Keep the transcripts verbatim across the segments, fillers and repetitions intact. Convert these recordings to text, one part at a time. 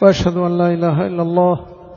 وأشهد أن لا إله إلا الله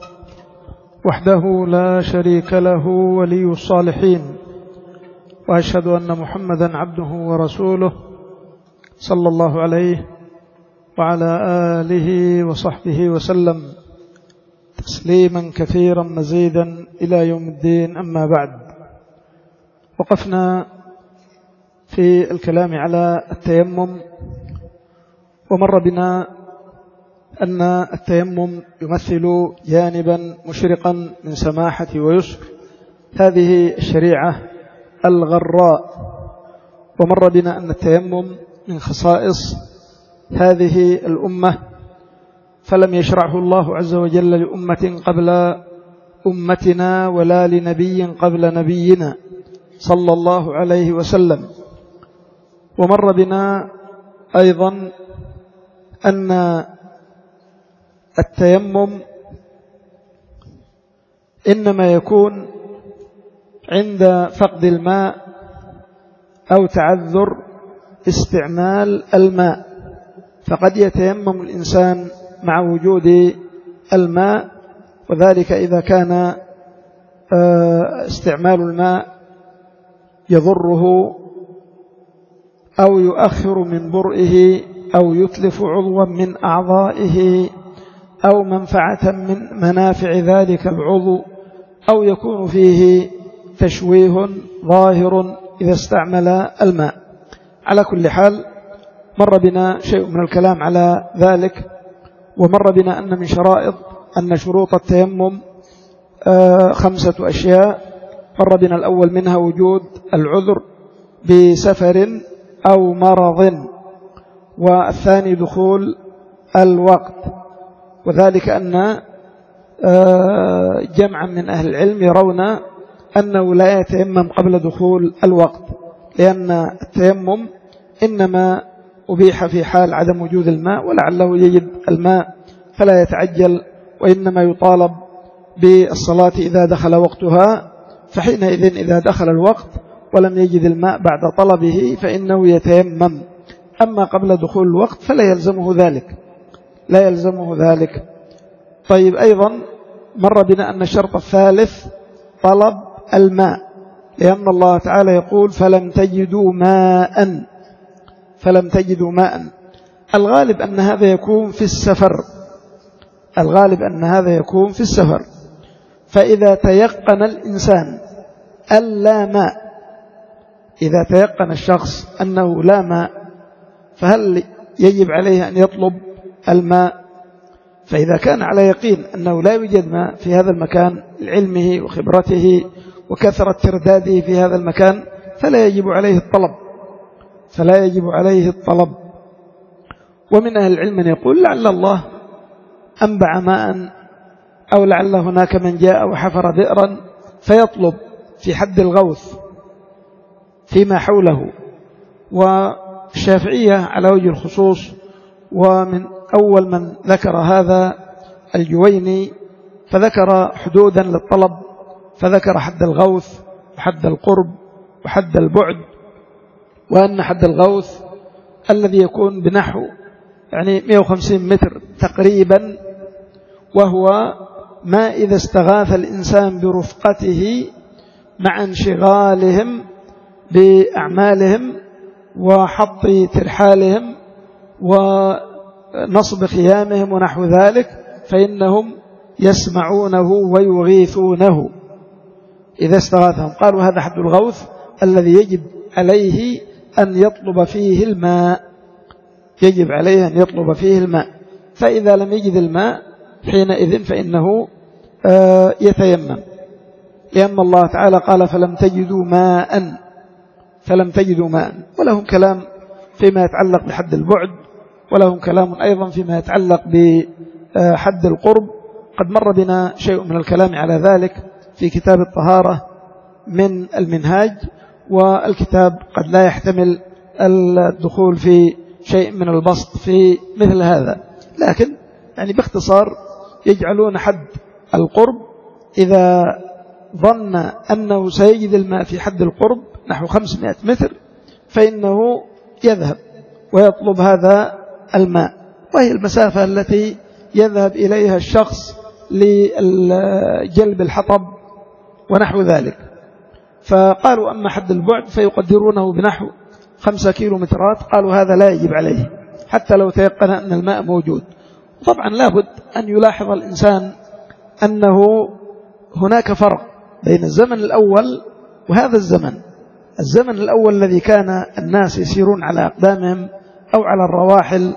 وحده لا شريك له ولي الصالحين، وأشهد أن محمدا عبده ورسوله صلى الله عليه وعلى آله وصحبه وسلم تسليما كثيرا مزيدا إلى يوم الدين. أما بعد، وقفنا في الكلام على التيمم، ومر بنا أن التيمم يمثل جانبا مشرقا من سماحة ويسر هذه الشريعة الغراء، ومر بنا أن التيمم من خصائص هذه الأمة، فلم يشرعه الله عز وجل لأمة قبل أمتنا ولا لنبي قبل نبينا صلى الله عليه وسلم. ومر بنا أيضا أن التيمم إنما يكون عند فقد الماء أو تعذر استعمال الماء، فقد يتيمم الإنسان مع وجود الماء، وذلك إذا كان استعمال الماء يضره أو يؤخر من برئه أو يتلف عضوا من أعضائه أو منفعة من منافع ذلك العضو، أو يكون فيه تشويه ظاهر إذا استعمل الماء. على كل حال مر بنا شيء من الكلام على ذلك، ومر بنا أن من شرائط أن شروط التيمم خمسة أشياء. مر بنا الأول منها وجود العذر بسفر أو مرض، والثاني دخول الوقت، وذلك أن جمعا من أهل العلم يرون أنه لا يتيمم قبل دخول الوقت، لأن التيمم إنما أبيح في حال عدم وجود الماء، ولعله يجد الماء فلا يتعجل، وإنما يطالب بالصلاة إذا دخل وقتها، فحينئذ إذا دخل الوقت ولم يجد الماء بعد طلبه فإنه يتيمم. أما قبل دخول الوقت فلا يلزمه ذلك، لا يلزمه ذلك. طيب، أيضا مر بنا أن الشرط الثالث طلب الماء، لأن الله تعالى يقول فلم تجدوا ماء، فلم تجدوا ماء. الغالب أن هذا يكون في السفر، الغالب أن هذا يكون في السفر. فإذا تيقن الإنسان ألا ماء، إذا تيقن الشخص أنه لا ماء، فهل يجب عليه أن يطلب الماء؟ فإذا كان على يقين أنه لا يوجد ماء في هذا المكان لعلمه وخبرته وكثرة ترداده في هذا المكان، فلا يجب عليه الطلب، فلا يجب عليه الطلب. ومن أهل العلم من يقول لعل الله أنبع ماء، أو لعل هناك من جاء وحفر بئرا فيطلب في حد الغوث فيما حوله. والشافعية على وجه الخصوص، ومن أول من ذكر هذا الجويني، فذكر حدودا للطلب، فذكر حد الغوث وحد القرب وحد البعد، وأن حد الغوث الذي يكون بنحو يعني مئة وخمسين متر تقريبا، وهو ما إذا استغاث الإنسان برفقته مع انشغالهم بأعمالهم وحط ترحالهم ونصب خيامهم ونحو ذلك، فإنهم يسمعونه ويغيثونه إذا استغاثهم. قالوا هذا حد الغوث الذي يجب عليه أن يطلب فيه الماء، يجب عليه أن يطلب فيه الماء. فإذا لم يجد الماء حينئذ فإنه يتيمم، لأن الله تعالى قال فلم تجدوا ماء، فلم تجدوا ماء. ولهم كلام فيما يتعلق بحد البعد، ولهم كلام أيضا فيما يتعلق بحد القرب. قد مر بنا شيء من الكلام على ذلك في كتاب الطهارة من المنهاج، والكتاب قد لا يحتمل الدخول في شيء من البسط في مثل هذا، لكن يعني باختصار يجعلون حد القرب إذا ظن أنه سيجد الماء في حد القرب نحو خمسمائة متر فإنه يذهب ويطلب هذا الماء، وهي المسافة التي يذهب إليها الشخص لجلب الحطب ونحو ذلك. فقالوا أما حد البعد فيقدرونه بنحو خمسة كيلومترات، قالوا هذا لا يجب عليه حتى لو تيقن أن الماء موجود. طبعا لابد أن يلاحظ الإنسان أنه هناك فرق بين الزمن الأول وهذا الزمن. الزمن الأول الذي كان الناس يسيرون على أقدامهم أو على الرواحل،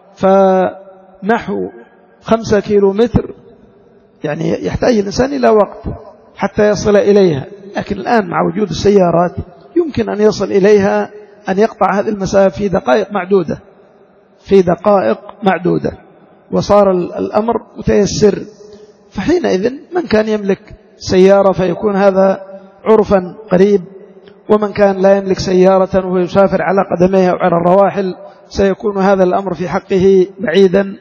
فنحو خمسة كيلومتر يعني يحتاج الإنسان إلى وقت حتى يصل إليها، لكن الآن مع وجود السيارات يمكن أن يصل إليها، أن يقطع هذه المسافة في دقائق معدودة في دقائق معدودة وصار الأمر متيسر. فحينئذ من كان يملك سيارة فيكون هذا عرفا قريب، ومن كان لا يملك سيارة وهو يسافر على قدميه أو على الرواحل سيكون هذا الأمر في حقه بعيدا.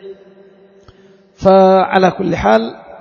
فعلى كل حال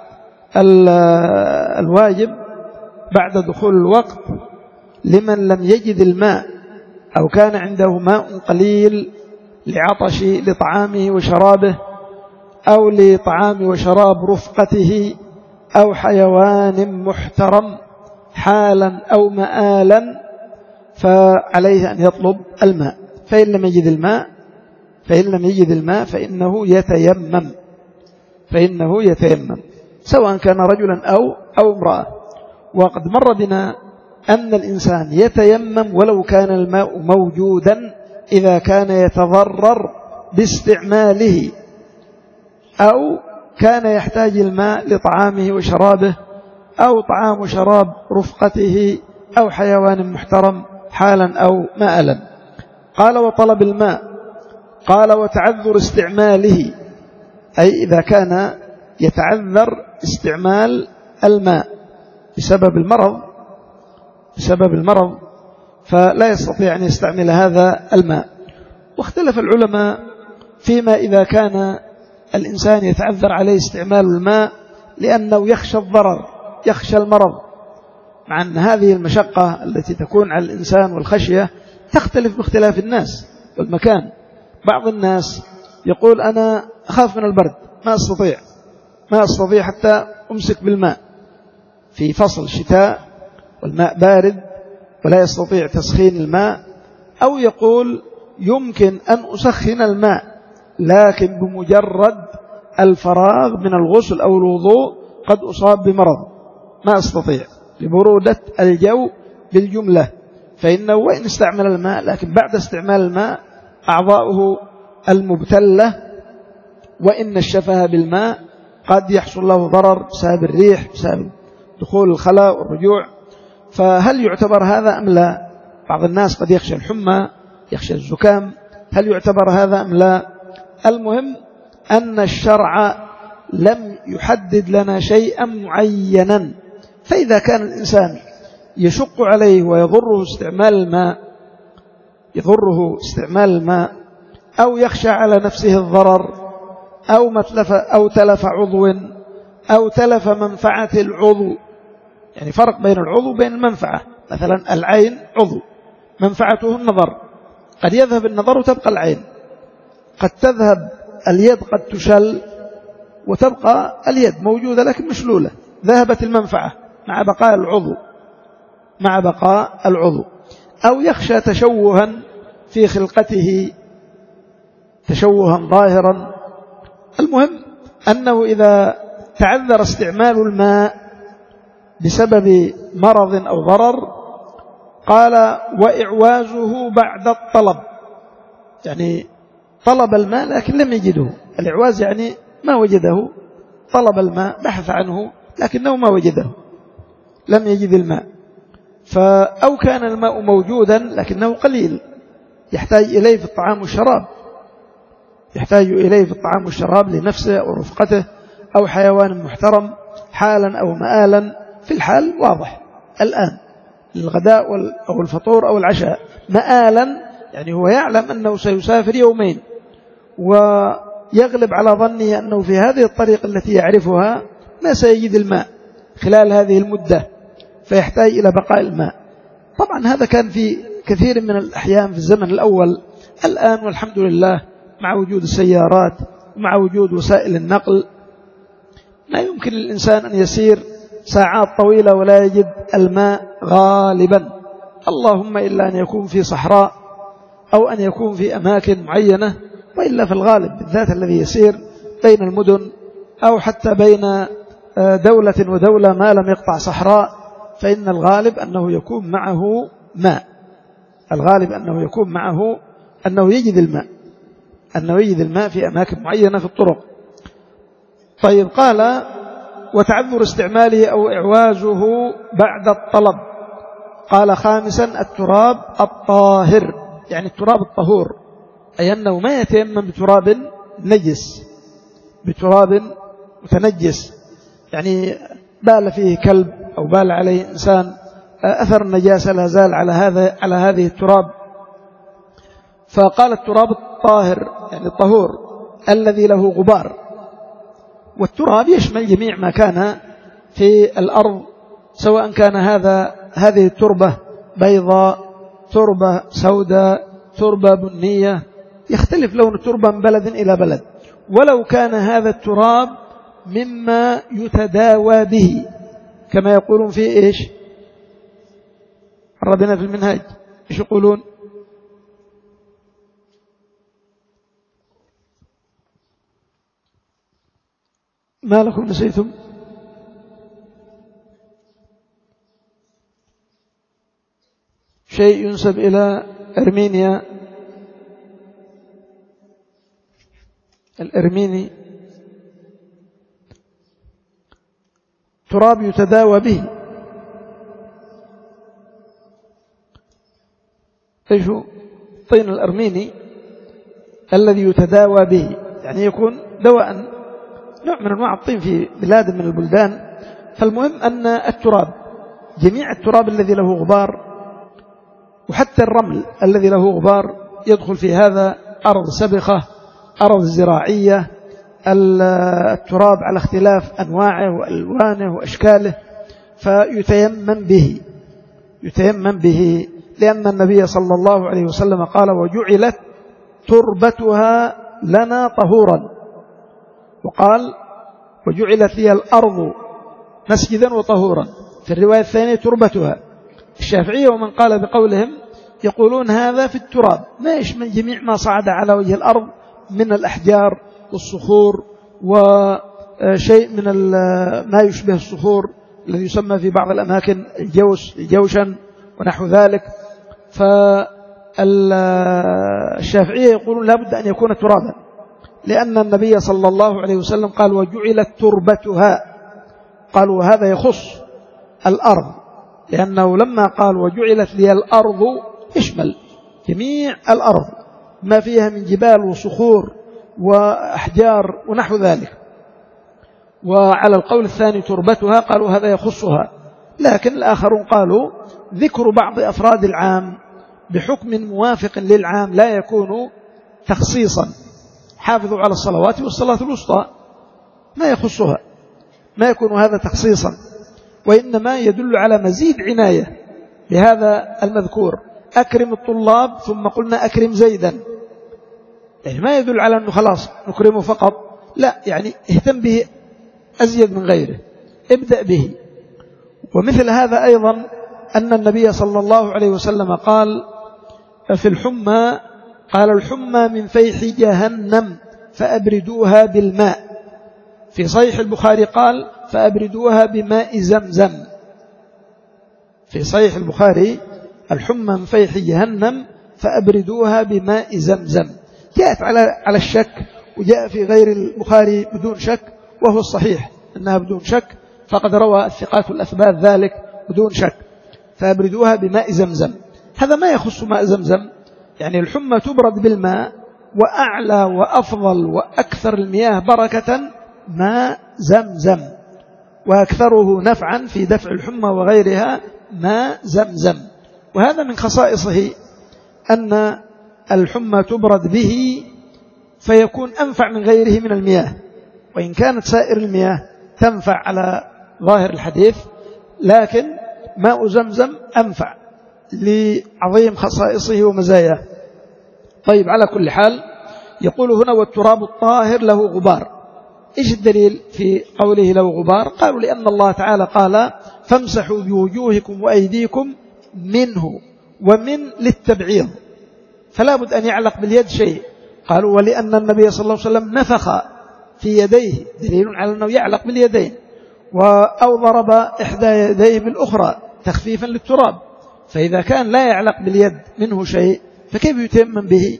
الواجب بعد دخول الوقت لمن لم يجد الماء أو كان عنده ماء قليل لعطش لطعامه وشرابه أو لطعام وشراب رفقته أو حيوان محترم حالا أو مآلا، فعليه أن يطلب الماء. فإن لم يجد الماء فإن لم يجد الماء فإنه يتيمم فإنه يتيمم سواء كان رجلا أو أو امرأة. وقد مر بنا أن الإنسان يتيمم ولو كان الماء موجودا إذا كان يتضرر باستعماله أو كان يحتاج الماء لطعامه وشرابه أو طعام وشراب رفقته أو حيوان محترم حالا أو مآلا. قال وطلب الماء، قال وتعذر استعماله، أي إذا كان يتعذر استعمال الماء بسبب المرض بسبب المرض فلا يستطيع أن يستعمل هذا الماء. واختلف العلماء فيما إذا كان الإنسان يتعذر عليه استعمال الماء لأنه يخشى الضرر يخشى المرض، مع أن هذه المشقة التي تكون على الإنسان والخشية تختلف باختلاف الناس والمكان. بعض الناس يقول أنا أخاف من البرد، ما أستطيع ما أستطيع حتى أمسك بالماء في فصل الشتاء والماء بارد ولا يستطيع تسخين الماء، أو يقول يمكن أن أسخن الماء لكن بمجرد الفراغ من الغسل أو الوضوء قد أصاب بمرض ما أستطيع لبرودة الجو بالجملة، فإنه وإن استعمل الماء لكن بعد استعمال الماء أعضاؤه المبتلة وإن الشفه بالماء قد يحصل له ضرر بسبب الريح بسبب دخول الخلاء والرجوع. فهل يعتبر هذا أم لا؟ بعض الناس قد يخشى الحمى يخشى الزكام، هل يعتبر هذا أم لا؟ المهم أن الشرع لم يحدد لنا شيئا معينا، فإذا كان الإنسان يشق عليه ويضره استعمال الماء يضره استعمال الماء أو يخشى على نفسه الضرر أو متلف أو تلف عضو أو تلف منفعة العضو، يعني فرق بين العضو وبين المنفعة. مثلا العين عضو منفعته النظر، قد يذهب النظر وتبقى العين، قد تذهب اليد قد تشل وتبقى اليد موجودة لكن مشلولة، ذهبت المنفعة مع بقاء العضو مع بقاء العضو. أو يخشى تشوها في خلقته تشوها ظاهرا. المهم أنه إذا تعذر استعمال الماء بسبب مرض أو ضرر قال وإعوازه بعد الطلب، يعني طلب الماء لكن لم يجده، الإعواز يعني ما وجده، طلب الماء بحث عنه لكنه ما وجده لم يجد الماء. أو كان الماء موجودا لكنه قليل يحتاج إليه في الطعام والشراب يحتاج إليه في الطعام والشراب لنفسه أو رفقته أو حيوان محترم حالا أو مآلا. في الحال واضح الآن للغداء أو الفطور أو العشاء، مآلا يعني هو يعلم أنه سيسافر يومين ويغلب على ظنه أنه في هذه الطريق التي يعرفها ما سيجد الماء خلال هذه المدة فيحتاج إلى بقاء الماء. طبعا هذا كان في كثير من الأحيان في الزمن الأول. الآن والحمد لله مع وجود السيارات ومع وجود وسائل النقل ما يمكن للإنسان أن يسير ساعات طويلة ولا يجد الماء غالبا، اللهم إلا أن يكون في صحراء أو أن يكون في أماكن معينة، وإلا في الغالب بالذات الذي يسير بين المدن أو حتى بين دولة ودولة ما لم يقطع صحراء، فإن الغالب أنه يكون معه ماء، الغالب أنه يكون معه أنه يجد الماء أنه يجد الماء في أماكن معينة في الطرق. طيب، قال وتعذر استعماله أو إعوازه بعد الطلب. قال خامسا التراب الطاهر، يعني التراب الطهور، أي أنه ما يتيمم بتراب نجس، بتراب متنجس، يعني بال فيه كلب أو بال عليه إنسان، أثر النجاسة لا زال على هذا على هذه التراب. فقال التراب الطاهر يعني الطهور الذي له غبار، والتراب يشمل جميع ما كان في الأرض، سواء كان هذا هذه التربة بيضاء، تربة سوداء، تربة بنية، يختلف لون التربة من بلد إلى بلد، ولو كان هذا التراب مما يتداوى به، كما يقولون في إيش ربنا في المنهاج، إيش يقولون؟ ما لكم نسيتم؟ شيء ينسب إلى أرمينيا، الأرميني، تراب يتداوى به. إيش هو؟ الطين الأرميني الذي يتداوى به، يعني يكون دواء، نوع من أنواع الطين في بلاد من البلدان. فالمهم أن التراب، جميع التراب الذي له غبار، وحتى الرمل الذي له غبار يدخل في هذا، أرض سبخة، أرض زراعية، التراب على اختلاف أنواعه وألوانه وأشكاله، فيتيمم به يتيمم به لأن النبي صلى الله عليه وسلم قال وجعلت تربتها لنا طهورا، وقال وجعلت لي الأرض مسجدا وطهورا، في الرواية الثانية تربتها. الشافعية ومن قال بقولهم يقولون هذا في التراب، ما يشمل جميع ما صعد على وجه الأرض من الأحجار والصخور وشيء من ما يشبه الصخور الذي يسمى في بعض الأماكن الجوس جوشا ونحو ذلك. فالشافعية يقولون لا بد أن يكون ترابا، لأن النبي صلى الله عليه وسلم قال وجعلت تربتها، قالوا هذا يخص الأرض، لأنه لما قال وجعلت لي الأرض يشمل جميع الأرض ما فيها من جبال وصخور وأحجار ونحو ذلك. وعلى القول الثاني تربتها قالوا هذا يخصها، لكن الآخرون قالوا ذكر بعض أفراد العام بحكم موافق للعام لا يكون تخصيصا، حافظوا على الصلوات والصلاة الوسطى، ما يخصها، ما يكون هذا تخصيصا، وإنما يدل على مزيد عناية بهذا المذكور. أكرم الطلاب ثم قلنا أكرم زيدا، يعني ما يدل على أنه خلاص نكرمه فقط، لا، يعني اهتم به أزيد من غيره، ابدأ به. ومثل هذا أيضا أن النبي صلى الله عليه وسلم قال في الحمى، قال الحمى من فيح جهنم فأبردوها بالماء. في صحيح البخاري قال فأبردوها بماء زمزم. في صحيح البخاري الحمى من فيح جهنم فأبردوها بماء زمزم. جاءت على على الشك، وجاء في غير البخاري بدون شك، وهو الصحيح أنها بدون شك، فقد روى الثقات الأثبات ذلك بدون شك. فأبردوها بماء زمزم، هذا ما يخص ماء زمزم، يعني الحمى تبرد بالماء، وأعلى وأفضل وأكثر المياه بركة ماء زمزم، وأكثره نفعا في دفع الحمى وغيرها ماء زمزم. وهذا من خصائصه أن الحمى تبرد به فيكون أنفع من غيره من المياه، وإن كانت سائر المياه تنفع على ظاهر الحديث، لكن ماء زمزم أنفع لعظيم خصائصه ومزاياه. طيب، على كل حال يقول هنا والتراب الطاهر له غبار. إيش الدليل في قوله له غبار؟ قالوا لأن الله تعالى قال فامسحوا بوجوهكم وأيديكم منه، ومن للتبعيض، فلا بد أن يعلق باليد شيء. قالوا ولأن النبي صلى الله عليه وسلم نفخ في يديه، دليل على أنه يعلق باليدين، أو ضرب إحدى يديه بالأخرى تخفيفا للتراب، فإذا كان لا يعلق باليد منه شيء فكيف يتيمم به؟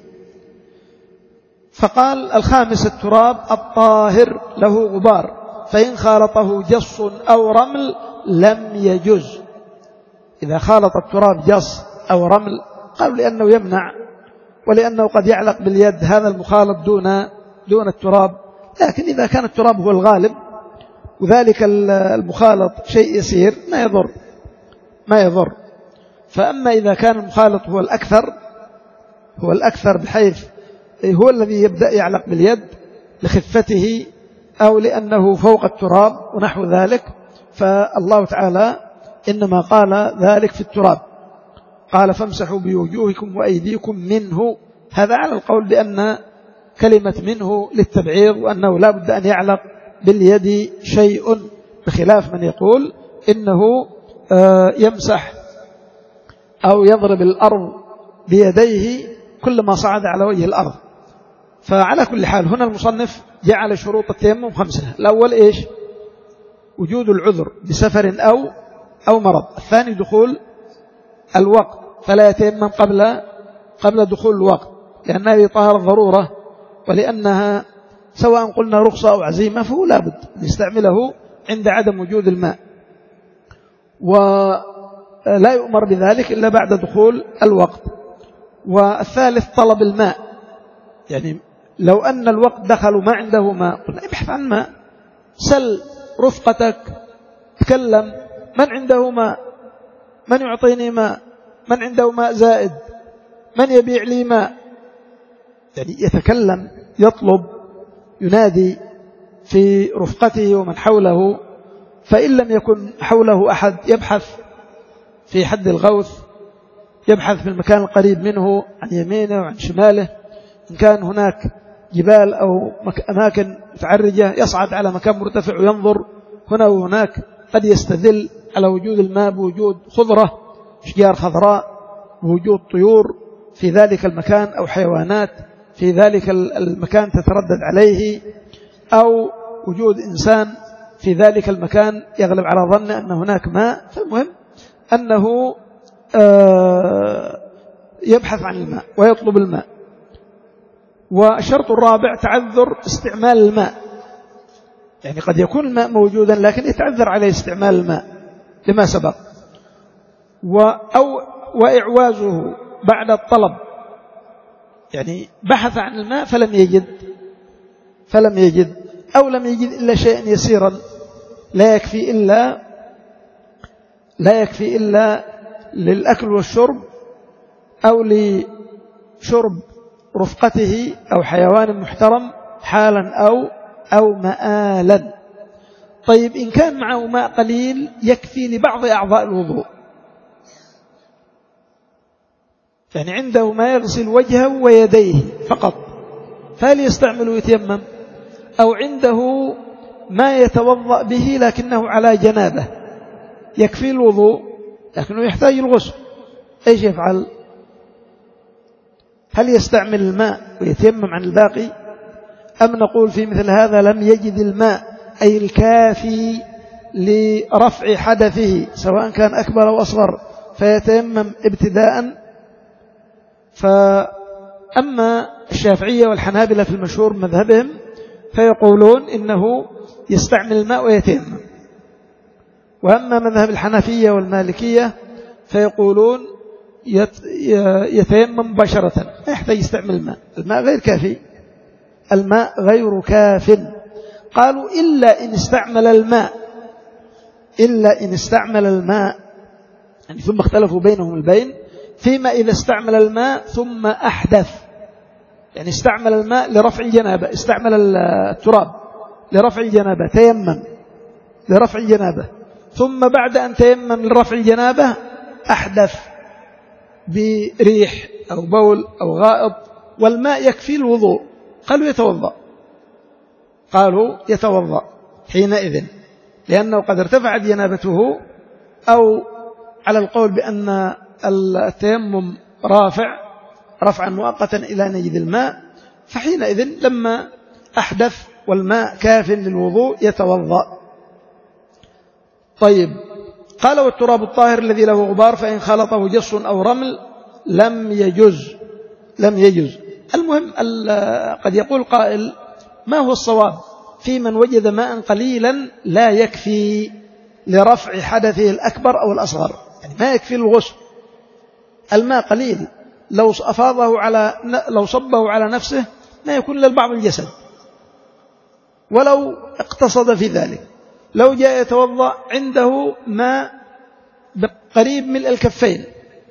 فقال الخامس التراب الطاهر له غبار، فإن خالطه جص أو رمل لم يجز. إذا خالط التراب جص أو رمل قالوا لأنه يمنع، ولأنه قد يعلق باليد هذا المخالط دون دون التراب، لكن إذا كان التراب هو الغالب وذلك المخالط شيء يسير ما يضر ما يضر. فأما إذا كان المخالط هو الأكثر هو الأكثر بحيث هو الذي يبدأ يعلق باليد لخفته أو لأنه فوق التراب ونحو ذلك، فالله تعالى إنما قال ذلك في التراب، قال فامسحوا بوجوهكم وأيديكم منه. هذا على القول بأن كلمة منه للتبعيض، وأنه لا بد أن يعلق باليد شيء، بخلاف من يقول إنه يمسح أو يضرب الأرض بيديه كلما صعد على وجه الأرض. فعلى كل حال هنا المصنف جعل شروط التيمم خمسة. الأول إيش؟ وجود العذر بسفر أو أو مرض. الثاني دخول الوقت، فلا يتيمم قبل قبل دخول الوقت، لأن هذه طهارة ضرورة، ولأنها سواء قلنا رخصة أو عزيمة فهو لا بد نستعمله عند عدم وجود الماء، ولا يؤمر بذلك إلا بعد دخول الوقت. والثالث طلب الماء، يعني لو أن الوقت دخلوا ما عنده ماء قلنا ابحث عن ماء، سل رفقتك، تكلم من عنده ماء، من يعطيني ماء، من عنده ماء زائد، من يبيع لي ماء، يعني يتكلم يطلب ينادي في رفقته ومن حوله. فإن لم يكن حوله أحد يبحث في حد الغوث، يبحث في المكان القريب منه عن يمينه وعن شماله، إن كان هناك جبال أو أماكن متعرجة يصعد على مكان مرتفع وينظر هنا وهناك، قد يستدل على وجود الماء بوجود خضرة أشجار خضراء، بوجود طيور في ذلك المكان أو حيوانات في ذلك المكان تتردد عليه، أو وجود إنسان في ذلك المكان يغلب على ظن أن هناك ماء. فالمهم أنه يبحث عن الماء ويطلب الماء. والشرط الرابع تعذر استعمال الماء، يعني قد يكون الماء موجودا لكن يتعذر عليه استعمال الماء لما سبق، أو وإعوازه بعد الطلب، يعني بحث عن الماء فلم يجد فلم يجد أو لم يجد إلا شيئا يسيرا لا يكفي إلا لا يكفي إلا للأكل والشرب أو لشرب رفقته أو حيوان محترم حالا أو أو مآلا. طيب إن كان معه ماء قليل يكفي لبعض أعضاء الوضوء، يعني عنده ما يغسل وجهه ويديه فقط، فهل يستعمل ويتيمم؟ أو عنده ما يتوضأ به لكنه على جنابه يكفي الوضوء لكنه يحتاج الغسل، ايش يفعل؟ هل يستعمل الماء ويتيمم عن الباقي، أم نقول في مثل هذا لم يجد الماء أي الكافي لرفع حدثه سواء كان أكبر أو أصغر فيتيمم ابتداء؟ فأما الشافعية والحنابلة في المشهور مذهبهم فيقولون إنه يستعمل الماء ويتيمم، وأما مذهب الحنفية والمالكية فيقولون يتيمم مباشرة لا يحتاج يستعمل الماء، الماء غير كافي، الماء غير كاف. قالوا إلا إن استعمل الماء إلا إن استعمل الماء يعني ثم اختلفوا بينهم البين فيما إذا استعمل الماء ثم أحدث، يعني استعمل الماء لرفع الجنابة، استعمل التراب لرفع الجنابة، تيمم لرفع الجنابة، ثم بعد أن تيمم لرفع الجنابة أحدث بريح أو بول أو غائط والماء يكفي الوضوء، قالوا يتوضأ قالوا يتوضأ حينئذ، لأنه قد ارتفعت جنابته، أو على القول بأن التيمم رافع رفعا مؤقتا إلى نجد الماء، فحينئذ لما أحدث والماء كاف للوضوء يتوضأ. طيب، قال والتراب الطاهر الذي له غبار فإن خلطه جص أو رمل لم يجز لم يجز المهم قد يقول قائل ما هو الصواب في من وجد ماء قليلا لا يكفي لرفع حدثه الأكبر أو الأصغر؟ يعني ما يكفي الغسل، الماء قليل، لو أفاضه على لو صبه على نفسه ما يكون للبعض الجسد ولو اقتصد في ذلك. لو جاء يتوضأ عنده ماء قريب من الكفين،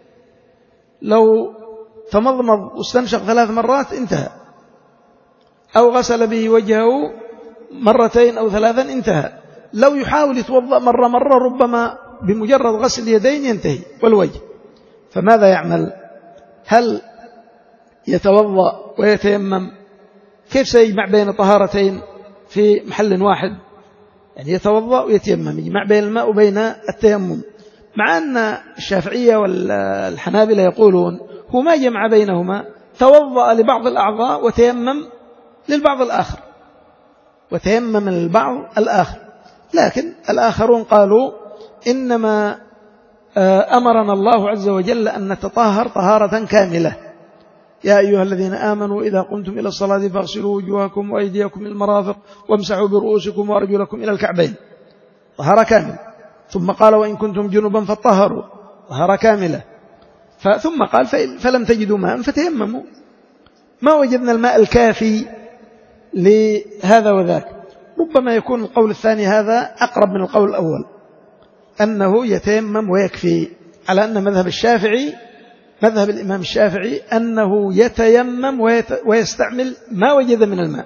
لو تمضمض واستنشق ثلاث مرات انتهى، أو غسل به وجهه مرتين أو ثلاثا انتهى. لو يحاول يتوضأ مرة مرة ربما بمجرد غسل اليدين ينتهي والوجه، فماذا يعمل؟ هل يتوضأ ويتيمم؟ كيف سيجمع بين طهارتين في محل واحد؟ يعني يتوضأ ويتيمم، يجمع بين الماء وبين التيمم، مع أن الشافعية والحنابلة يقولون هو ما جمع بينهما، توضأ لبعض الأعضاء وتيمم للبعض الآخر وتيمم للبعض الآخر. لكن الآخرون قالوا إنما أمرنا الله عز وجل أن نتطهر طهارة كاملة، يا أيها الذين آمنوا إذا قمتم إلى الصلاة فاغسلوا وجوهكم وأيديكم إلى المرافق وامسحوا برؤوسكم وأرجلكم إلى الكعبين، طهارة كاملة. ثم قال وإن كنتم جنبا فطهروا، طهارة كاملة. ثم قال فلم تجدوا ماء فتيمموا، ما وجدنا الماء الكافي لهذا وذاك. ربما يكون القول الثاني هذا أقرب من القول الأول، أنه يتيمم ويكفي، على أن مذهب الشافعي مذهب الإمام الشافعي أنه يتيمم ويستعمل ما وجد من الماء،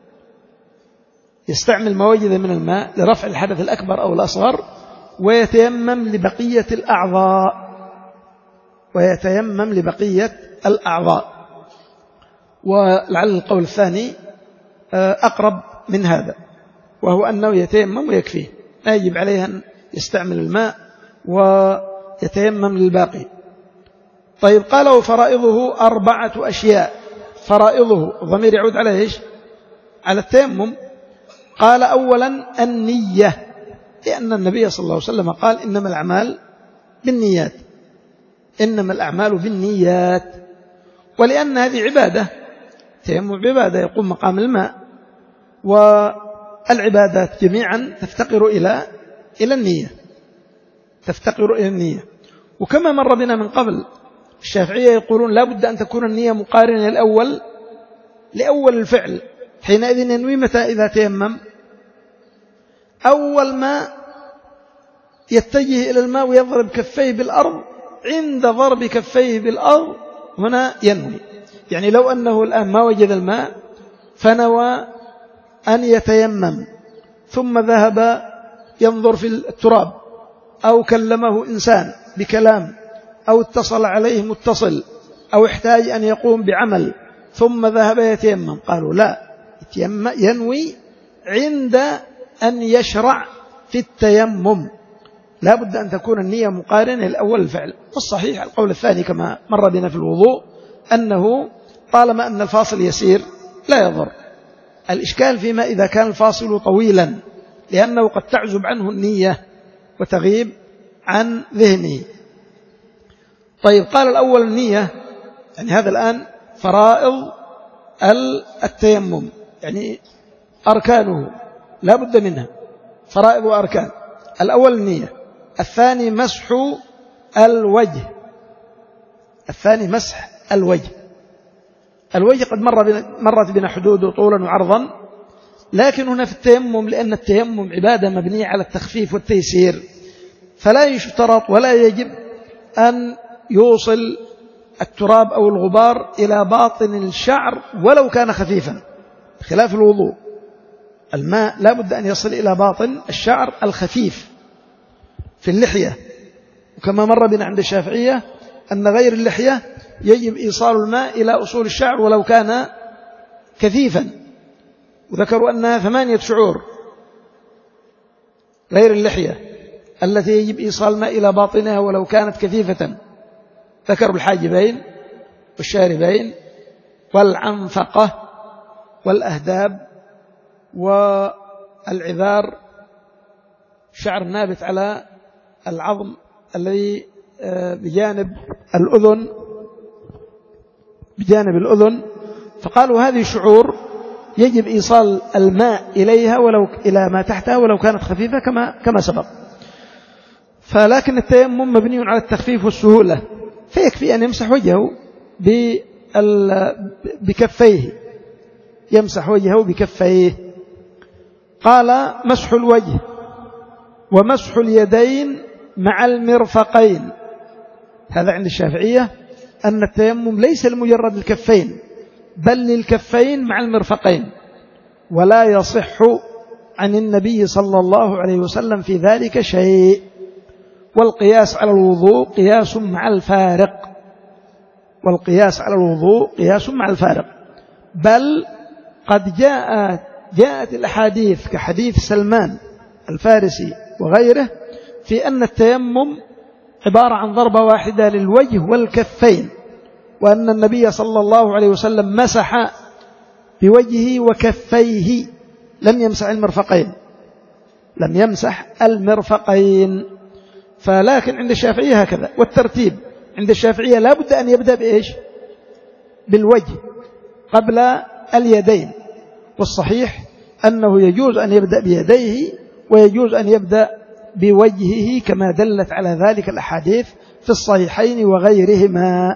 يستعمل ما وجد من الماء لرفع الحدث الأكبر أو الأصغر، ويتيمم لبقية الأعضاء ويتيمم لبقية الأعضاء. ولعل القول الثاني أقرب من هذا، وهو أنه يتيمم ويكفيه، لا يجب عليه أن يستعمل الماء ويتيمم للباقي. طيب، قال وفرائضه أربعة أشياء. فرائضه ضمير يعود على إيش؟ على التيمم. قال أولا النية، لأن النبي صلى الله عليه وسلم قال إنما الأعمال بالنيات، إنما الأعمال بالنيات، ولأن هذه عبادة، التيمم عبادة يقوم مقام الماء، والعبادات جميعا تفتقر إلى إلى النية، تفتقر إلى النية. وكما مر بنا من قبل الشافعية يقولون لا بد أن تكون النية مقارنة الأول لأول الفعل، حينئذ ينوي متى إذا تيمم؟ أول ما يتجه إلى الماء ويضرب كفيه بالأرض، عند ضرب كفيه بالأرض هنا ينوي. يعني لو أنه الآن ما وجد الماء فنوى أن يتيمم، ثم ذهب ينظر في التراب، أو كلمه إنسان بكلام، أو اتصل عليه متصل، أو احتاج أن يقوم بعمل، ثم ذهب يتيمم، قالوا لا، ينوي عند أن يشرع في التيمم، لا بد أن تكون النية مقارنة لأول الفعل. والصحيح القول الثاني كما مر بنا في الوضوء، أنه طالما أن الفاصل يسير لا يضر. الإشكال فيما إذا كان الفاصل طويلا، لأنه قد تعزب عنه النية وتغيب عن ذهنه. طيب، قال الأول النية، يعني هذا الآن فرائض التيمم، يعني أركانه لا بد منها، فرائض وأركان. الأول النية، الثاني مسح الوجه، الثاني مسح الوجه. الوجه قد مر بنا مرت بنا حدوده طولا وعرضا، لكن هنا في التيمم، لأن التيمم عبادة مبنية على التخفيف والتيسير، فلا يشترط ولا يجب أن يوصل التراب أو الغبار إلى باطن الشعر ولو كان خفيفا، خلاف الوضوء. الماء لا بد أن يصل إلى باطن الشعر الخفيف في اللحية، وكما مر بنا عند الشافعية أن غير اللحية يجب إيصال الماء إلى أصول الشعر ولو كان كثيفا، وذكروا أنها ثمانية شعور غير اللحية التي يجب إيصال الماء إلى باطنها ولو كانت كثيفة. ذكروا الحاجبين والشاربين والعنفقة والأهداب والعذار، شعر نابت على العظم الذي بجانب الأذن بجانب الأذن. فقالوا هذه شعور يجب إيصال الماء إليها ولو إلى ما تحتها ولو كانت خفيفة كما كما سبق. فلكن التيمم مبني على التخفيف والسهولة، فيكفي أن يمسح وجهه بكفيه، يمسح وجهه بكفيه. قال مسح الوجه ومسح اليدين مع المرفقين. هذا عند الشافعية أن التيمم ليس لمجرد الكفين بل للكفين مع المرفقين، ولا يصح عن النبي صلى الله عليه وسلم في ذلك شيء. والقياس على الوضوء قياس مع الفارق، والقياس على الوضوء قياس مع الفارق. بل قد جاءت جاءت الأحاديث كحديث سلمان الفارسي وغيره في أن التيمم عبارة عن ضربة واحدة للوجه والكفين، وأن النبي صلى الله عليه وسلم مسح بوجهه وكفيه، لم يمسح المرفقين لم يمسح المرفقين. فلكن عند الشافعية هكذا. والترتيب عند الشافعية لا بد أن يبدأ بإيش؟ بالوجه قبل اليدين، والصحيح أنه يجوز أن يبدأ بيديه ويجوز أن يبدأ بوجهه كما دلت على ذلك الأحاديث في الصحيحين وغيرهما.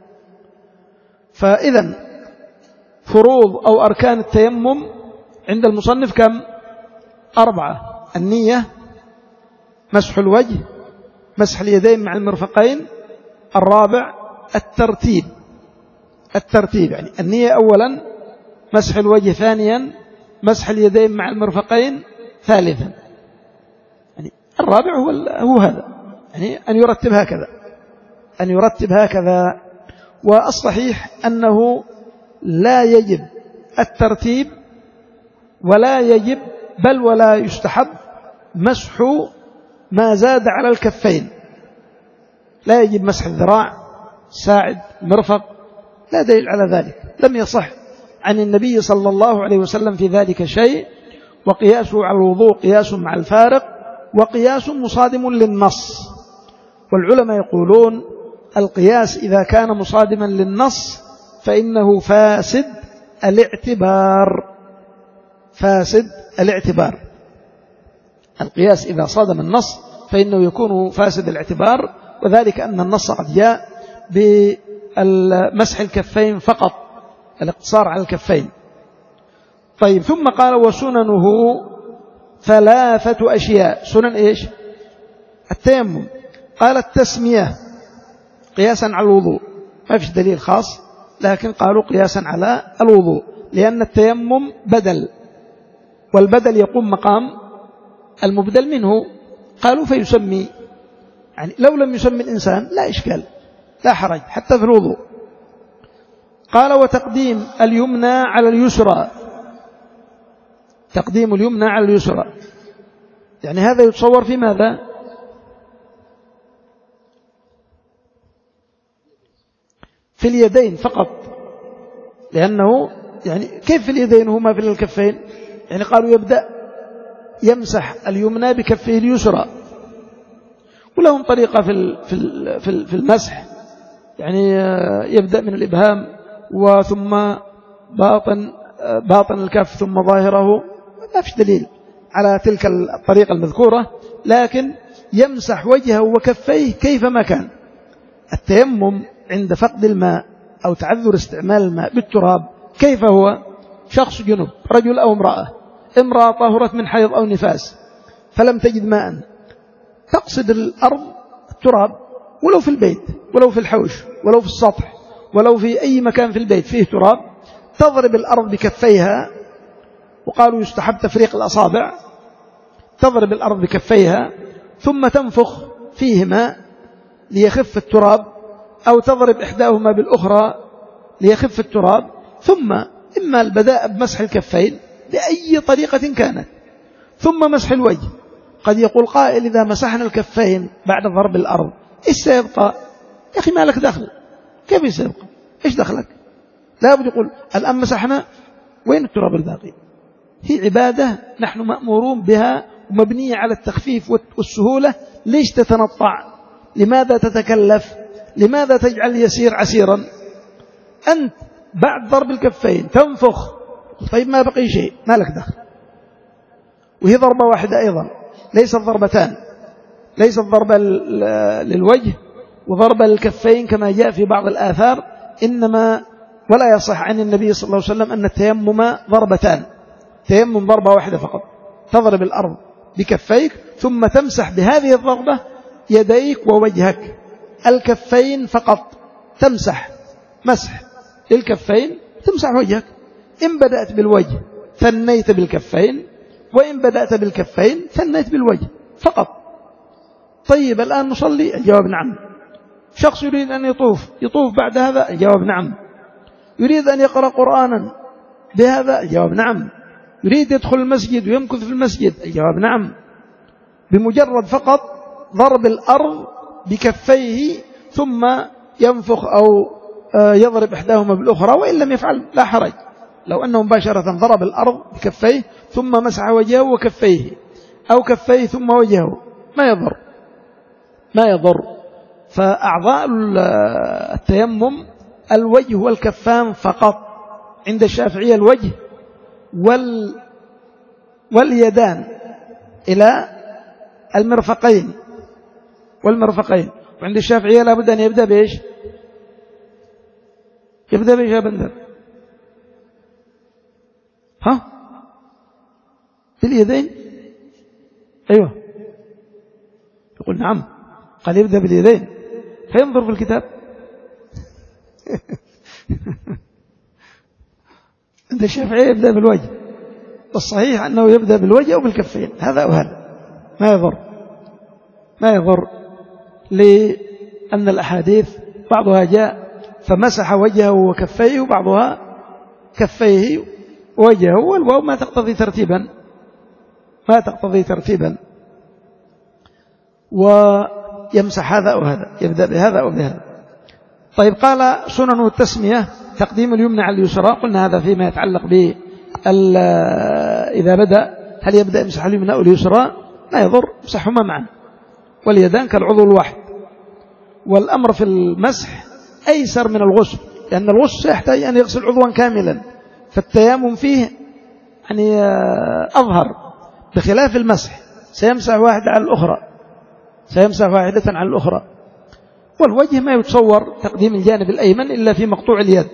فإذا فروض أو أركان التيمم عند المصنف كم؟ أربعة: النية، مسح الوجه، مسح اليدين مع المرفقين، الرابع الترتيب. الترتيب يعني النية أولا، مسح الوجه ثانيا، مسح اليدين مع المرفقين ثالثا. يعني الرابع هو هو هذا، يعني أن يرتب هكذا أن يرتب هكذا. والصحيح أنه لا يجب الترتيب ولا يجب بل ولا يستحب مسح ما زاد على الكفين. لا يجب مسح الذراع، ساعد، مرفق، لا دليل على ذلك، لم يصح عن النبي صلى الله عليه وسلم في ذلك شيء. وقياسه على الوضوء قياس مع الفارق وقياس مصادم للنص. والعلماء يقولون القياس إذا كان مصادما للنص فإنه فاسد الاعتبار. فاسد الاعتبار القياس إذا صادم النص فإنه يكون فاسد الاعتبار، وذلك أن النص قد جاء بمسح الكفين فقط، الاقتصار على الكفين. طيب، ثم قال وسننه ثلاثة أشياء. سنن إيش؟ التيمم. قال التسمية قياسا على الوضوء، ما فيش دليل خاص، لكن قالوا قياسا على الوضوء لأن التيمم بدل، والبدل يقوم مقام المبدل منه. قالوا فيسمي، يعني لو لم يسمي الإنسان لا إشكال لا حرج حتى في الوضوء. قال وتقديم اليمنى على اليسرى. تقديم اليمنى على اليسرى يعني هذا يتصور في ماذا؟ في اليدين فقط، لأنه يعني كيف في اليدين هما في الكفين؟ يعني قالوا يبدأ يمسح اليمنى بكفه اليسرى، ولهم طريقة في في في المسح، يعني يبدأ من الإبهام وثم باطن باطن الكف ثم ظاهره. ما فيش دليل على تلك الطريقة المذكورة، لكن يمسح وجهه وكفيه كيفما كان. التيمم عند فقد الماء أو تعذر استعمال الماء بالتراب كيف هو؟ شخص جنب، رجل أو امرأة، امرأة طاهرت من حيض أو نفاس فلم تجد ماء، تقصد الأرض التراب، ولو في البيت ولو في الحوش ولو في السطح ولو في أي مكان في البيت فيه تراب، تضرب الأرض بكفيها. وقالوا يستحب تفريق الأصابع، تضرب الأرض بكفيها ثم تنفخ فيهما ليخف التراب، أو تضرب إحداهما بالأخرى ليخف التراب، ثم إما البداء بمسح الكفين بأي طريقة كانت ثم مسح الوجه. قد يقول قائل إذا مسحنا الكفين بعد ضرب الأرض إيش سيبقى؟ يا أخي ما لك دخل، كيف سيبقى؟ إيش دخلك؟ لا بد يقول الآن مسحنا، وين التراب الباقي؟ هي عبادة نحن مأمورون بها ومبنية على التخفيف والسهولة. ليش تتنطع؟ لماذا تتكلف؟ لماذا تجعل اليسير عسيرا؟ أنت بعد ضرب الكفين تنفخ، طيب ما بقي شيء، ما لك دخل. وهي ضربة واحدة أيضا، ليست ضربتان، ليست ضربة للوجه وضربة للكفين كما جاء في بعض الآثار، إنما ولا يصح عن النبي صلى الله عليه وسلم أن التيمم ضربتان. تيمم ضربة واحدة فقط، تضرب الأرض بكفيك ثم تمسح بهذه الضربة يديك ووجهك، الكفين فقط تمسح مسح للكفين، تمسح وجهك. إن بدأت بالوجه ثنيت بالكفين، وإن بدأت بالكفين ثنيت بالوجه فقط. طيب الآن نصلي؟ الجواب نعم. شخص يريد أن يطوف يطوف بعد هذا؟ الجواب نعم. يريد أن يقرأ قرآنا بهذا؟ الجواب نعم. يريد يدخل المسجد ويمكث في المسجد؟ الجواب نعم. بمجرد فقط ضرب الأرض بكفيه ثم ينفخ أو يضرب إحداهما بالأخرى، وإن لم يفعل لا حرج. لو أنه مباشرة ضرب الأرض بكفيه ثم مسح وجهه وكفيه، أو كفيه ثم وجهه، ما يضر ما يضر. فأعضاء التيمم الوجه والكفان فقط. عند الشافعية الوجه وال واليدان إلى المرفقين والمرفقين. وعند الشافعية لابد أن يبدأ بإيش؟ يبدأ بإيش يا بندر؟ ها؟ باليدين؟ أيوه يقول نعم، قال يبدأ باليدين، فينظر في الكتاب. عند الشافعية يبدأ بالوجه، والصحيح أنه يبدأ بالوجه وبالكفين، هذا وهذا ما يضر ما يضر لأن الأحاديث بعضها جاء فمسح وجهه وكفيه، وبعضها كفيه وجهه، والواو ما تقتضي ترتيبا ما تقتضي ترتيبا ويمسح هذا وهذا، يبدأ بهذا وبهذا. طيب قال سنن التسمية تقديم اليمنى على اليسرى. قلنا هذا فيما يتعلق ب إذا بدأ هل يبدأ يمسح اليمنى أو اليسرى؟ لا يضر، يمسحهما معا، واليدان كالعضو الواحد. والأمر في المسح أيسر من الغسل، لأن الغسل يحتاج أن يغسل عضوا كاملا، فالتيامم فيه يعني أظهر، بخلاف المسح سيمسح واحدة على الأخرى سيمسح واحدة على الأخرى. والوجه ما يتصور تقديم الجانب الأيمن إلا في مقطوع اليد.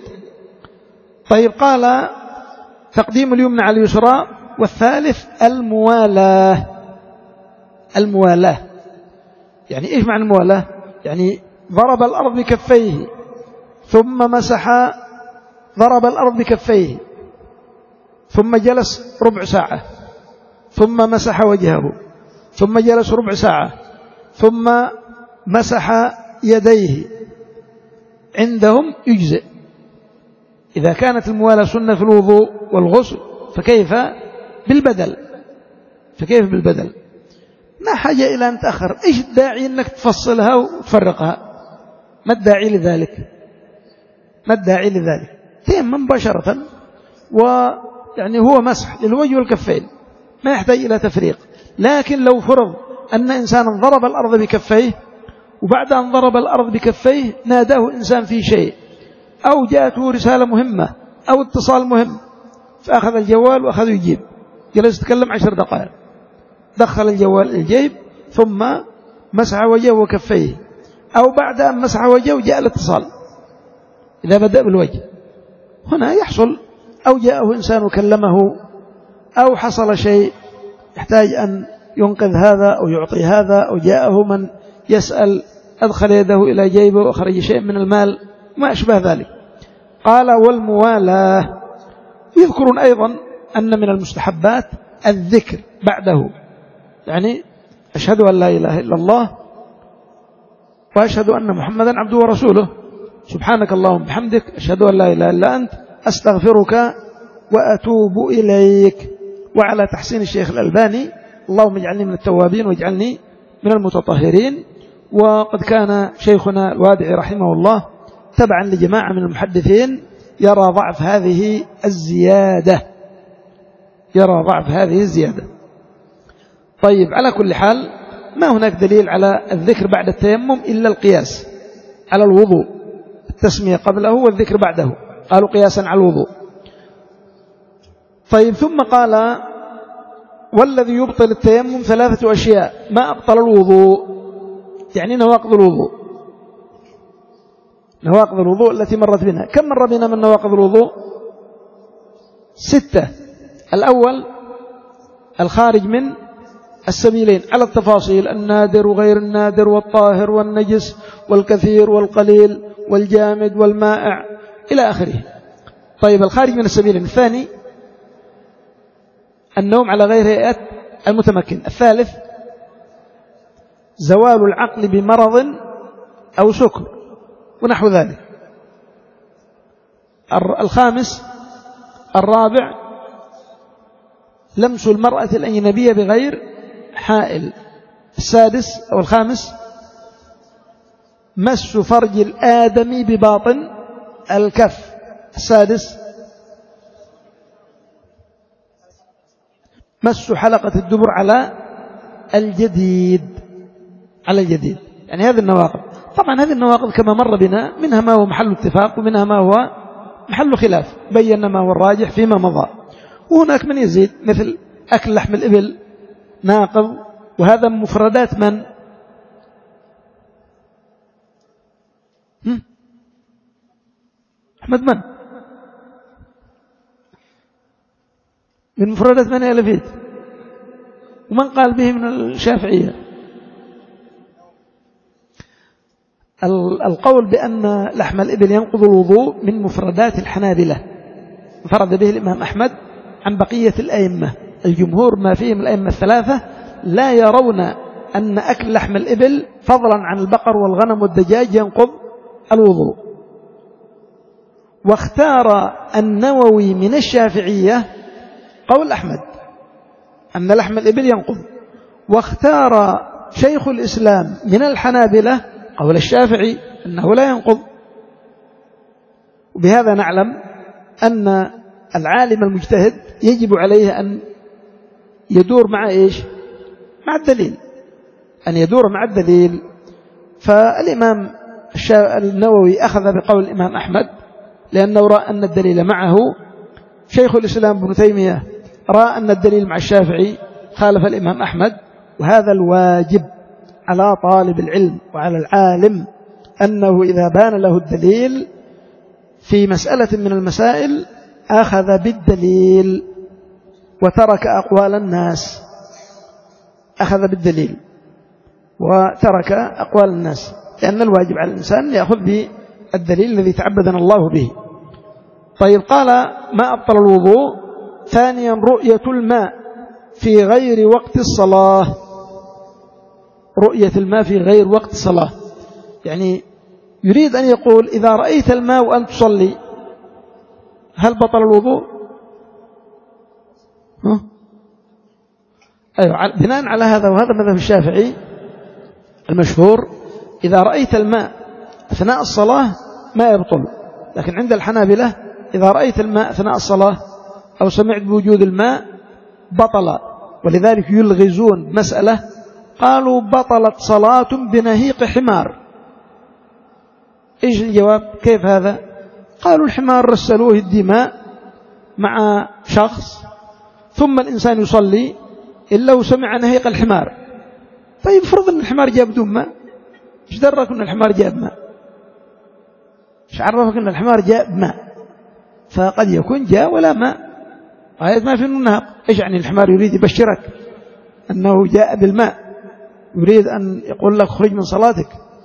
طيب قال تقديم اليمنى على اليسرى. والثالث الموالاة. الموالاة يعني إيش معنى الموالاة؟ يعني ضرب الأرض بكفيه ثم مسح، ضرب الأرض بكفيه ثم جلس ربع ساعة ثم مسح وجهه ثم جلس ربع ساعة ثم مسح يديه، عندهم يجزئ. إذا كانت الموالاة سنة في الوضوء والغسل فكيف بالبدل فكيف بالبدل ما حاجة إلى أن تأخر. إيش الداعي أنك تفصلها وتفرقها؟ ما الداعي لذلك ما الداعي لذلك تيمم مباشرة، ويعني هو مسح للوجه والكفين ما يحتاج إلى تفريق. لكن لو فرض أن إنسانا ضرب الأرض بكفيه، وبعد أن ضرب الأرض بكفيه ناداه إنسان في شيء، أو جاءته رسالة مهمة أو اتصال مهم، فأخذ الجوال وأخذ يجيب، جلس يتكلم عشر دقائق، دخل الجوال الجيب ثم مسح وجهه وكفيه، أو بعد أن مسح وجهه جاء الاتصال. إذا بدأ بالوجه هنا يحصل، أو جاءه إنسان وكلمه، أو حصل شيء يحتاج أن ينقذ هذا أو يعطي هذا، أو جاءه من يسأل أدخل يده إلى جيبه وأخرج شيء من المال، ما أشبه ذلك. قال والموالاة. يذكرون أيضا أن من المستحبات الذكر بعده، يعني أشهد أن لا إله إلا الله وأشهد أن محمدا عبده ورسوله، سبحانك اللهم بحمدك أشهد أن لا إله إلا أنت أستغفرك وأتوب إليك. وعلى تحسين الشيخ الألباني: اللهم اجعلني من التوابين واجعلني من المتطهرين. وقد كان شيخنا الوادعي رحمه الله تبعا لجماعة من المحدثين يرى ضعف هذه الزيادة يرى ضعف هذه الزيادة. طيب، على كل حال ما هناك دليل على الذكر بعد التيمم إلا القياس على الوضوء، التسمية قبله والذكر بعده، قالوا قياسا على الوضوء. طيب، ثم قال: والذي يبطل التيمم ثلاثة أشياء ما أبطل الوضوء، يعني نواقض الوضوء نواقض الوضوء التي مرت بنا. كم مر بنا من نواقض الوضوء؟ ستة. الأول الخارج من السبيلين على التفاصيل: النادر وغير النادر، والطاهر والنجس، والكثير والقليل، والجامد والمائع إلى آخره. طيب، الخارج من السبيلين. الثاني النوم على غير هيئة المتمكن. الثالث زوال العقل بمرض أو سكر ونحو ذلك. الخامس الرابع لمس المرأة الأجنبية بغير حائل. السادس أو الخامس مس فرج الآدمي بباطن الكف. السادس مس حلقة الدبر على الجديد على الجديد يعني هذه النواقض. طبعا هذه النواقض كما مر بنا منها ما هو محل اتفاق ومنها ما هو محل خلاف، بينا ما هو الراجح فيما مضى. وهناك من يزيد، مثل أكل لحم الإبل ناقض، وهذا مفردات من؟ أحمد من؟ من مفردات من يا لفيت؟ ومن قال به من الشافعية؟ القول بأن لحم الإبل ينقض الوضوء من مفردات الحنابلة، انفرد به الإمام أحمد عن بقية الأئمة. الجمهور ما فيهم الأئمة الثلاثة لا يرون أن أكل لحم الإبل فضلا عن البقر والغنم والدجاج ينقض الوضوء. واختار النووي من الشافعية قول أحمد أن لحم الإبل ينقض، واختار شيخ الإسلام من الحنابلة قول الشافعي أنه لا ينقض. وبهذا نعلم أن العالم المجتهد يجب عليه أن يدور مع إيش؟ مع الدليل، أن يدور مع الدليل. فالإمام النووي أخذ بقول الإمام أحمد لأنه رأى أن الدليل معه. شيخ الإسلام ابن تيمية رأى أن الدليل مع الشافعي، خالف الإمام أحمد. وهذا الواجب على طالب العلم وعلى العالم أنه إذا بان له الدليل في مسألة من المسائل أخذ بالدليل وترك أقوال الناس أخذ بالدليل وترك أقوال الناس، لأن الواجب على الإنسان يأخذ بالدليل الذي تعبدنا الله به. طيب، قال ما أبطل الوضوء. ثانيا رؤية الماء في غير وقت الصلاة. رؤية الماء في غير وقت الصلاة يعني يريد أن يقول إذا رأيت الماء وأنت تصلي هل بطل الوضوء؟ ها؟ أيوة، بناء على هذا، وهذا مذهب الشافعي المشهور، إذا رأيت الماء أثناء الصلاة ما يبطل. لكن عند الحنابلة إذا رأيت الماء أثناء الصلاة أو سمعت بوجود الماء بطل. ولذلك يلغزون مسألة، قالوا بطلت صلاة بنهيق حمار. إيش الجواب؟ كيف هذا؟ قالوا الحمار رسلوه الدماء مع شخص ثم الإنسان يصلي إلا وسمع نهيق الحمار. طيب، فرض أن الحمار جاء بدون ماء، إيش درك أن الحمار جاء بماء؟ إيش عرفك أن الحمار جاء بماء؟ فقد يكون جاء ولا ماء، آيات ما في النهق. إيش يعني الحمار يريد يبشرك أنه جاء بالماء، يريد أن يقول لك خرج من صلاتك.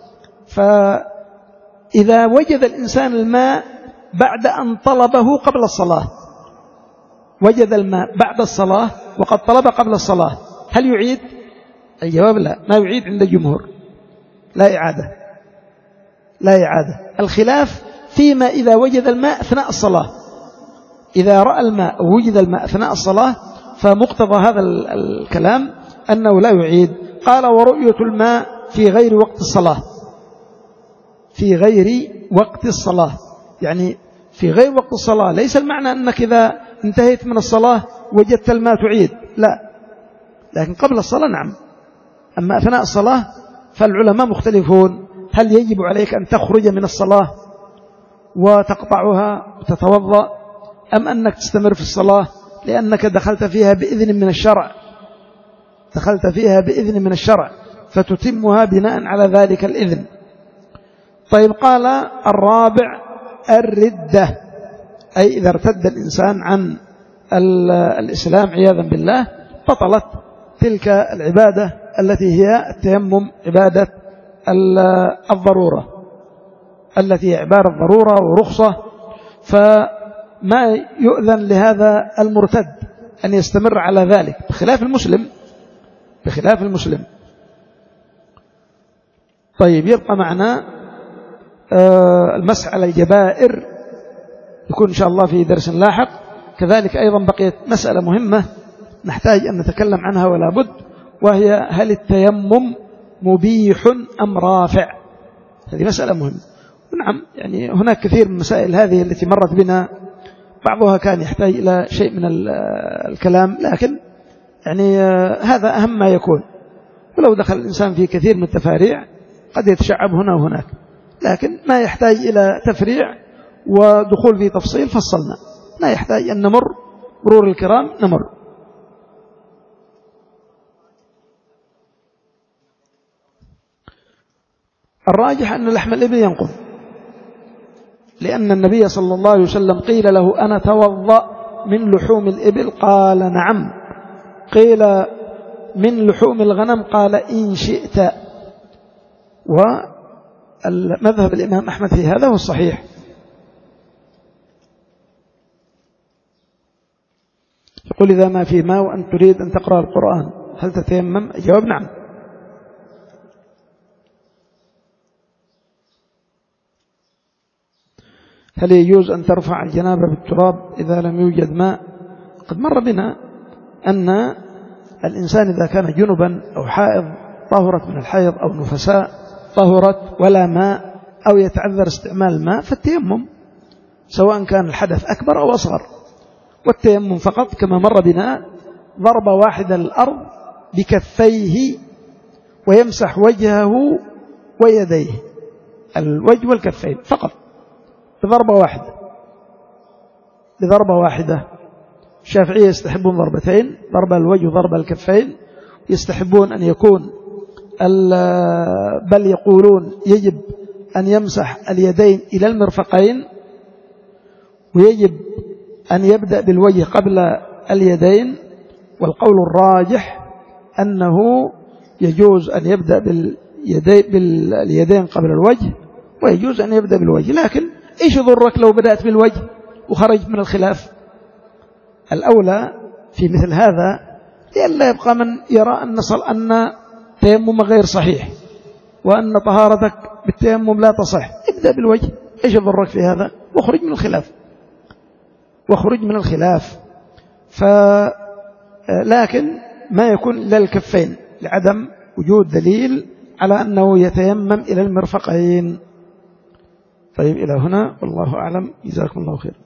فإذا وجد الإنسان الماء بعد أن طلبه قبل الصلاة، وجد الماء بعد الصلاة وقد طلب قبل الصلاة، هل يعيد؟ الجواب لا، ما يعيد عند الجمهور، لا إعادة لا إعادة. الخلاف فيما إذا وجد الماء أثناء الصلاة، إذا رأى الماء أو وجد الماء أثناء الصلاة فمقتضى هذا الكلام أنه لا يعيد. قال ورؤية الماء في غير وقت الصلاة، في غير وقت الصلاة يعني في غير وقت الصلاة ليس المعنى أنك إذا انتهيت من الصلاة وجدت الماء تعيد، لا، لكن قبل الصلاة نعم. أما أثناء الصلاة فالعلماء مختلفون، هل يجب عليك أن تخرج من الصلاة وتقطعها وتتوضأ، أم أنك تستمر في الصلاة لأنك دخلت فيها بإذن من الشرع، دخلت فيها بإذن من الشرع فتتمها بناء على ذلك الإذن. طيب قال الرابع الردة، أي إذا ارتد الإنسان عن الإسلام عياذا بالله بطلت تلك العبادة التي هي التيمم، عبادة الضرورة التي هي عبارة ضرورة ورخصة، فما يؤذن لهذا المرتد أن يستمر على ذلك بخلاف المسلم، بخلاف المسلم. طيب يبقى معنا المسح على الجبائر، يكون إن شاء الله في درس لاحق. كذلك أيضا بقيت مسألة مهمة نحتاج أن نتكلم عنها ولا بد، وهي هل التيمم مبيح أم رافع؟ هذه مسألة مهمة. نعم يعني هناك كثير من مسائل هذه التي مرت بنا، بعضها كان يحتاج إلى شيء من الكلام، لكن يعني هذا أهم ما يكون. ولو دخل الإنسان في كثير من التفاريع قد يتشعب هنا وهناك، لكن ما يحتاج إلى تفريع ودخول في تفصيل فصلنا، لا يحتاج أن نمر مرور الكرام نمر. الراجح أن لحم الإبل ينقض، لأن النبي صلى الله عليه وسلم قيل له أنا توضأ من لحوم الإبل؟ قال نعم. قيل من لحوم الغنم؟ قال إن شئت. ومذهب الإمام أحمد في هذا هو الصحيح. يقول إذا ما في ماء وأن تريد أن تقرأ القرآن هل تتيمم؟ جواب نعم. هل يجوز أن ترفع الجنابة بالتراب إذا لم يوجد ماء؟ قد مر بنا أن الإنسان إذا كان جنبا أو حائض طهرت من الحيض أو نفساء طهرت ولا ماء أو يتعذر استعمال الماء فالتيمم، سواء كان الحدث أكبر أو أصغر. والتيمم فقط كما مر بنا ضربة واحدة للأرض بكفيه ويمسح وجهه ويديه، الوجه والكفين فقط بضربة واحدة، بضربة واحدة. الشافعية يستحبون ضربتين، ضربة الوجه وضربة الكفين. يستحبون أن يكون بل يقولون يجب أن يمسح اليدين إلى المرفقين، ويجب أن يبدأ بالوجه قبل اليدين. والقول الراجح أنه يجوز أن يبدأ باليدين قبل الوجه، ويجوز أن يبدأ بالوجه. لكن إيش يضرك لو بدأت بالوجه وخرج من الخلاف؟ الأولى في مثل هذا لئلا يبقى من يرى أن صل أن تيمم غير صحيح وأن طهارتك بالتيمم لا تصح. ابدأ بالوجه، إيش يضرك في هذا؟ واخرج من الخلاف، واخرج من الخلاف. ف لكن ما يكون إلا الكفين لعدم وجود دليل على أنه يتيمم إلى المرفقين. طيب إلى هنا والله أعلم، جزاكم الله خير.